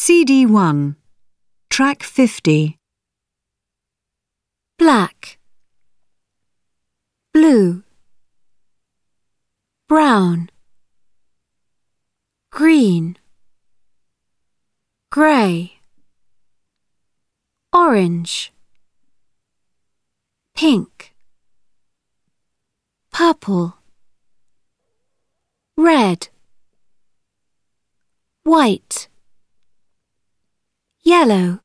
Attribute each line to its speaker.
Speaker 1: CD1, Track 50.
Speaker 2: Black, blue, brown, green, grey, orange, pink, purple, red, white, yellow,